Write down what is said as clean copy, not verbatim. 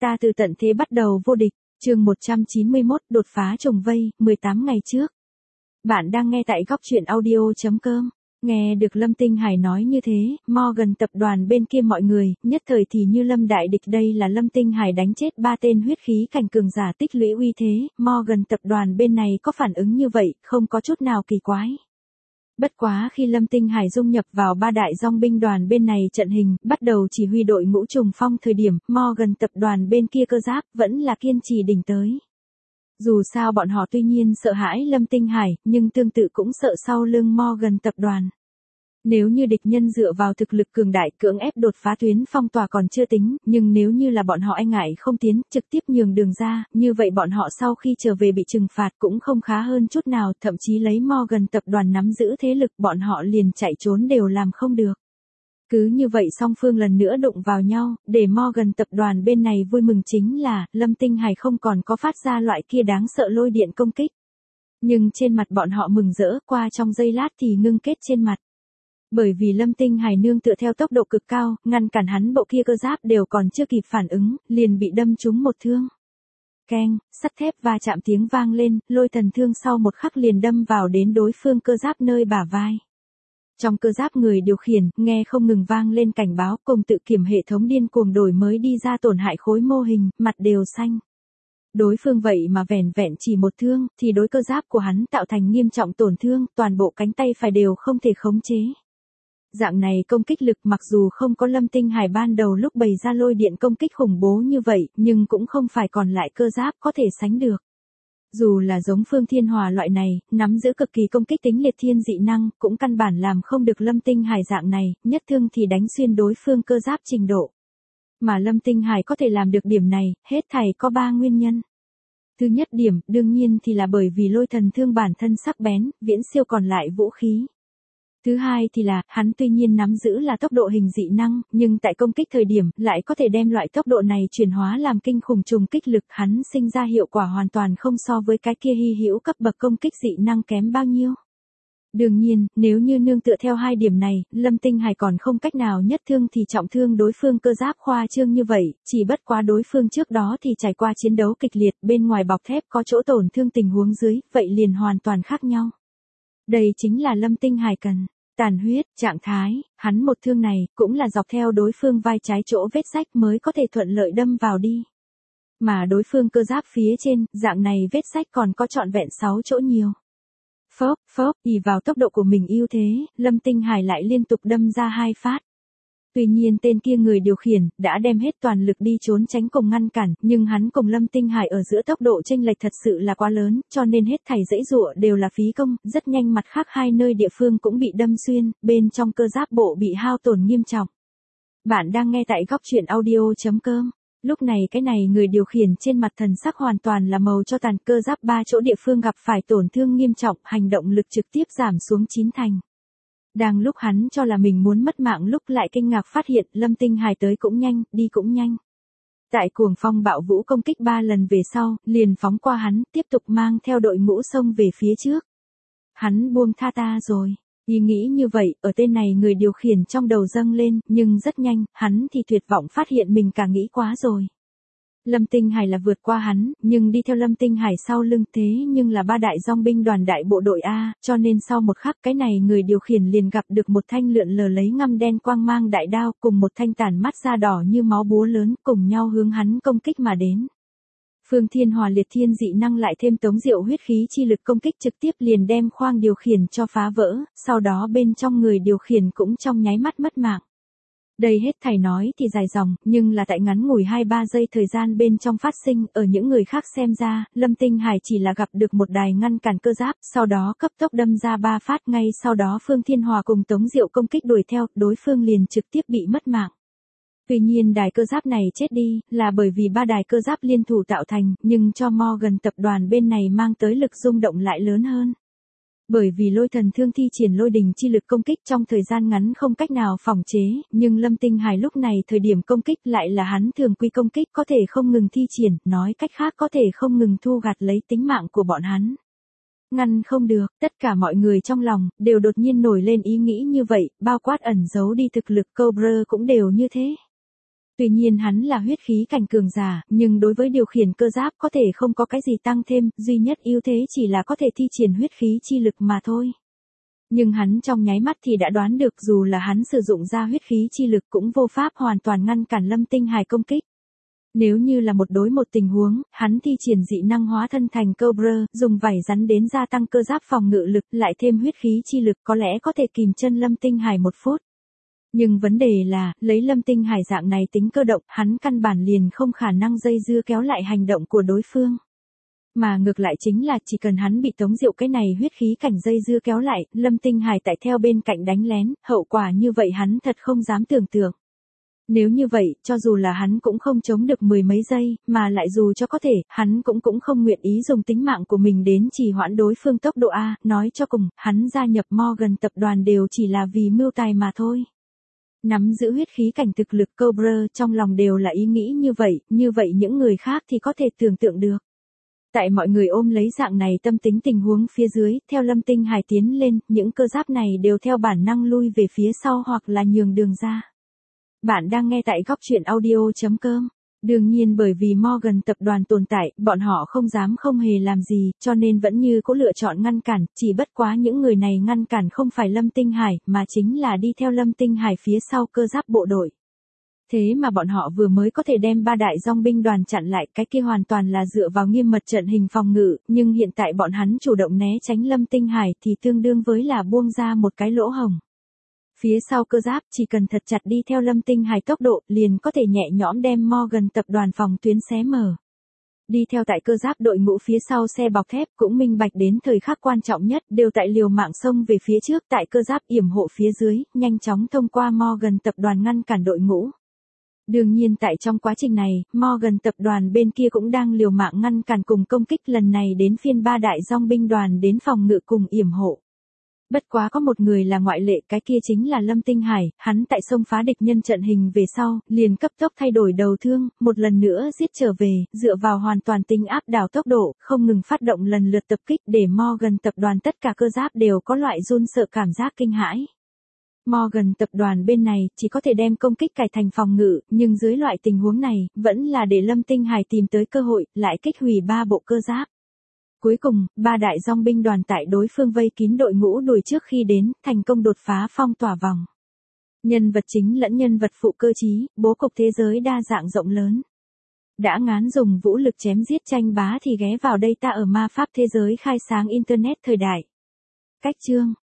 Ta từ tận thế bắt đầu vô địch, chương 191 đột phá trùng vây, 18 ngày trước. Bạn đang nghe tại góc truyện audio.com. Nghe được Lâm Tinh Hải nói như thế, Morgan tập đoàn bên kia mọi người, nhất thời thì như lâm đại địch. Đây là Lâm Tinh Hải đánh chết 3 tên huyết khí cảnh cường giả tích lũy uy thế, Morgan tập đoàn bên này có phản ứng như vậy, không có chút nào kỳ quái. Bất quá khi Lâm Tinh Hải dung nhập vào 3 đại dòng binh đoàn bên này trận hình, bắt đầu chỉ huy đội ngũ trùng phong thời điểm, Morgan tập đoàn bên kia cơ giáp, vẫn là kiên trì đỉnh tới. Dù sao bọn họ tuy nhiên sợ hãi Lâm Tinh Hải, nhưng tương tự cũng sợ sau lưng Morgan tập đoàn. Nếu như địch nhân dựa vào thực lực cường đại cưỡng ép đột phá tuyến phong tỏa còn chưa tính, nhưng nếu như là bọn họ e ngại không tiến, trực tiếp nhường đường ra, như vậy bọn họ sau khi trở về bị trừng phạt cũng không khá hơn chút nào, thậm chí lấy Morgan tập đoàn nắm giữ thế lực bọn họ liền chạy trốn đều làm không được. Cứ như vậy song phương lần nữa đụng vào nhau, để Morgan tập đoàn bên này vui mừng chính là, Lâm Tinh Hải không còn có phát ra loại kia đáng sợ lôi điện công kích. Nhưng trên mặt bọn họ mừng rỡ, qua trong giây lát thì ngưng kết trên mặt. Bởi vì Lâm Tinh Hải nương tựa theo tốc độ cực cao, ngăn cản hắn bộ kia cơ giáp đều còn chưa kịp phản ứng, liền bị đâm trúng một thương. Keng, sắt thép va chạm tiếng vang lên, lôi thần thương sau một khắc liền đâm vào đến đối phương cơ giáp nơi bả vai. Trong cơ giáp người điều khiển, nghe không ngừng vang lên cảnh báo, cùng tự kiểm hệ thống điên cuồng đổi mới đi ra tổn hại khối mô hình, mặt đều xanh. Đối phương vậy mà vẻn vẹn chỉ một thương, thì đối cơ giáp của hắn tạo thành nghiêm trọng tổn thương, toàn bộ cánh tay phải đều không thể khống chế. Dạng này công kích lực mặc dù không có Lâm Tinh Hải ban đầu lúc bày ra lôi điện công kích khủng bố như vậy, nhưng cũng không phải còn lại cơ giáp có thể sánh được. Dù là giống Phương Thiên Hòa loại này, nắm giữ cực kỳ công kích tính liệt thiên dị năng, cũng căn bản làm không được Lâm Tinh Hải dạng này, nhất thương thì đánh xuyên đối phương cơ giáp trình độ. Mà Lâm Tinh Hải có thể làm được điểm này, hết thảy có 3 nguyên nhân. Thứ nhất điểm, đương nhiên thì là bởi vì lôi thần thương bản thân sắc bén, viễn siêu còn lại vũ khí. Thứ hai thì là, hắn tuy nhiên nắm giữ là tốc độ hình dị năng, nhưng tại công kích thời điểm, lại có thể đem loại tốc độ này chuyển hóa làm kinh khủng trùng kích lực, hắn sinh ra hiệu quả hoàn toàn không so với cái kia hy hữu cấp bậc công kích dị năng kém bao nhiêu. Đương nhiên, nếu như nương tựa theo 2 điểm này, Lâm Tinh Hải còn không cách nào nhất thương thì trọng thương đối phương cơ giáp khoa trương như vậy, chỉ bất quá đối phương trước đó thì trải qua chiến đấu kịch liệt, bên ngoài bọc thép có chỗ tổn thương tình huống dưới, vậy liền hoàn toàn khác nhau. Đây chính là Lâm Tinh Hải cần. Tàn huyết, trạng thái, hắn một thương này, cũng là dọc theo đối phương vai trái chỗ vết rách mới có thể thuận lợi đâm vào đi. Mà đối phương cơ giáp phía trên, dạng này vết rách còn có trọn vẹn 6 chỗ nhiều. Phốp, ỷ vào tốc độ của mình ưu thế, Lâm Tinh Hải lại liên tục đâm ra 2 phát. Tuy nhiên tên kia người điều khiển, đã đem hết toàn lực đi trốn tránh cùng ngăn cản, nhưng hắn cùng Lâm Tinh Hải ở giữa tốc độ chênh lệch thật sự là quá lớn, cho nên hết thảy dãy dụa đều là phí công, rất nhanh mặt khác 2 nơi địa phương cũng bị đâm xuyên, bên trong cơ giáp bộ bị hao tổn nghiêm trọng. Bạn đang nghe tại góc truyện audio.com. Lúc này cái này người điều khiển trên mặt thần sắc hoàn toàn là màu cho tàn, cơ giáp 3 chỗ địa phương gặp phải tổn thương nghiêm trọng, hành động lực trực tiếp giảm xuống 9 thành. Đang lúc hắn cho là mình muốn mất mạng lúc lại kinh ngạc phát hiện Lâm Tinh Hải tới cũng nhanh, đi cũng nhanh. Tại cuồng phong bạo vũ công kích 3 lần về sau, liền phóng qua hắn, tiếp tục mang theo đội ngũ xông về phía trước. Hắn buông tha ta rồi. Ý nghĩ như vậy, ở tên này người điều khiển trong đầu dâng lên, nhưng rất nhanh, hắn thì tuyệt vọng phát hiện mình cả nghĩ quá rồi. Lâm Tinh Hải là vượt qua hắn, nhưng đi theo Lâm Tinh Hải sau lưng thế nhưng là 3 đại dòng binh đoàn đại bộ đội A, cho nên sau một khắc cái này người điều khiển liền gặp được một thanh lượn lờ lấy ngăm đen quang mang đại đao cùng một thanh tản mắt da đỏ như máu búa lớn cùng nhau hướng hắn công kích mà đến. Phương Thiên Hòa liệt thiên dị năng lại thêm Tống Diệu huyết khí chi lực công kích trực tiếp liền đem khoang điều khiển cho phá vỡ, sau đó bên trong người điều khiển cũng trong nháy mắt mất mạng. Đây hết thảy nói thì dài dòng, nhưng là tại ngắn ngủi 2-3 giây thời gian bên trong phát sinh, ở những người khác xem ra, Lâm Tinh Hải chỉ là gặp được một đài ngăn cản cơ giáp, sau đó cấp tốc đâm ra 3 phát, ngay sau đó Phương Thiên Hòa cùng Tống Diệu công kích đuổi theo, đối phương liền trực tiếp bị mất mạng. Tuy nhiên đài cơ giáp này chết đi, là bởi vì 3 đài cơ giáp liên thủ tạo thành, nhưng cho Morgan tập đoàn bên này mang tới lực rung động lại lớn hơn. Bởi vì lôi thần thương thi triển lôi đình chi lực công kích trong thời gian ngắn không cách nào phòng chế, nhưng Lâm Tinh Hải lúc này thời điểm công kích lại là hắn thường quy công kích có thể không ngừng thi triển, nói cách khác có thể không ngừng thu gặt lấy tính mạng của bọn hắn. Ngăn không được, tất cả mọi người trong lòng, đều đột nhiên nổi lên ý nghĩ như vậy, bao quát ẩn giấu đi thực lực Cobra cũng đều như thế. Tuy nhiên hắn là huyết khí cảnh cường giả, nhưng đối với điều khiển cơ giáp có thể không có cái gì tăng thêm, duy nhất ưu thế chỉ là có thể thi triển huyết khí chi lực mà thôi. Nhưng hắn trong nháy mắt thì đã đoán được dù là hắn sử dụng ra huyết khí chi lực cũng vô pháp hoàn toàn ngăn cản Lâm Tinh Hải công kích. Nếu như là một đối một tình huống, hắn thi triển dị năng hóa thân thành Cobra, dùng vảy rắn đến gia tăng cơ giáp phòng ngự lực, lại thêm huyết khí chi lực có lẽ có thể kìm chân Lâm Tinh Hải một phút. Nhưng vấn đề là, lấy Lâm Tinh Hải dạng này tính cơ động, hắn căn bản liền không khả năng dây dưa kéo lại hành động của đối phương. Mà ngược lại chính là chỉ cần hắn bị Tống Diệu cái này huyết khí cảnh dây dưa kéo lại, Lâm Tinh Hải tại theo bên cạnh đánh lén, hậu quả như vậy hắn thật không dám tưởng tượng. Nếu như vậy, cho dù là hắn cũng không chống được mười mấy giây, mà lại dù cho có thể, hắn cũng không nguyện ý dùng tính mạng của mình đến trì hoãn đối phương tốc độ A, nói cho cùng, hắn gia nhập Morgan tập đoàn đều chỉ là vì mưu tài mà thôi. Nắm giữ huyết khí cảnh thực lực Cobra trong lòng đều là ý nghĩ như vậy những người khác thì có thể tưởng tượng được. Tại mọi người ôm lấy dạng này tâm tính tình huống phía dưới, theo Lâm Tinh Hải tiến lên, những cơ giáp này đều theo bản năng lui về phía sau hoặc là nhường đường ra. Bạn đang nghe tại góc truyện audio.com. Đương nhiên bởi vì Morgan tập đoàn tồn tại, bọn họ không dám không hề làm gì, cho nên vẫn như có lựa chọn ngăn cản, chỉ bất quá những người này ngăn cản không phải Lâm Tinh Hải, mà chính là đi theo Lâm Tinh Hải phía sau cơ giáp bộ đội. Thế mà bọn họ vừa mới có thể đem 3 đại dòng binh đoàn chặn lại, cái kia hoàn toàn là dựa vào nghiêm mật trận hình phòng ngự, nhưng hiện tại bọn hắn chủ động né tránh Lâm Tinh Hải thì tương đương với là buông ra một cái lỗ hổng. Phía sau cơ giáp chỉ cần thật chặt đi theo Lâm Tinh Hải tốc độ, liền có thể nhẹ nhõm đem Morgan tập đoàn phòng tuyến xé mở. Đi theo tại cơ giáp đội ngũ phía sau xe bọc thép cũng minh bạch đến thời khắc quan trọng nhất, đều tại liều mạng xông về phía trước tại cơ giáp yểm hộ phía dưới, nhanh chóng thông qua Morgan tập đoàn ngăn cản đội ngũ. Đương nhiên tại trong quá trình này, Morgan tập đoàn bên kia cũng đang liều mạng ngăn cản cùng công kích, lần này đến phiên 3 đại dòng binh đoàn đến phòng ngự cùng yểm hộ. Bất quá có một người là ngoại lệ, cái kia chính là Lâm Tinh Hải, hắn tại xông phá địch nhân trận hình về sau, liền cấp tốc thay đổi đầu thương, một lần nữa giết trở về, dựa vào hoàn toàn tính áp đảo tốc độ, không ngừng phát động lần lượt tập kích để Morgan tập đoàn tất cả cơ giáp đều có loại run sợ cảm giác kinh hãi. Morgan tập đoàn bên này chỉ có thể đem công kích cải thành phòng ngự, nhưng dưới loại tình huống này, vẫn là để Lâm Tinh Hải tìm tới cơ hội, lại kích hủy 3 bộ cơ giáp. Cuối cùng, 3 đại dòng binh đoàn tại đối phương vây kín đội ngũ đuổi trước khi đến, thành công đột phá phong tỏa vòng. Nhân vật chính lẫn nhân vật phụ cơ trí, bố cục thế giới đa dạng rộng lớn. Đã ngán dùng vũ lực chém giết tranh bá thì ghé vào đây ta ở ma pháp thế giới khai sáng Internet thời đại. Cách chương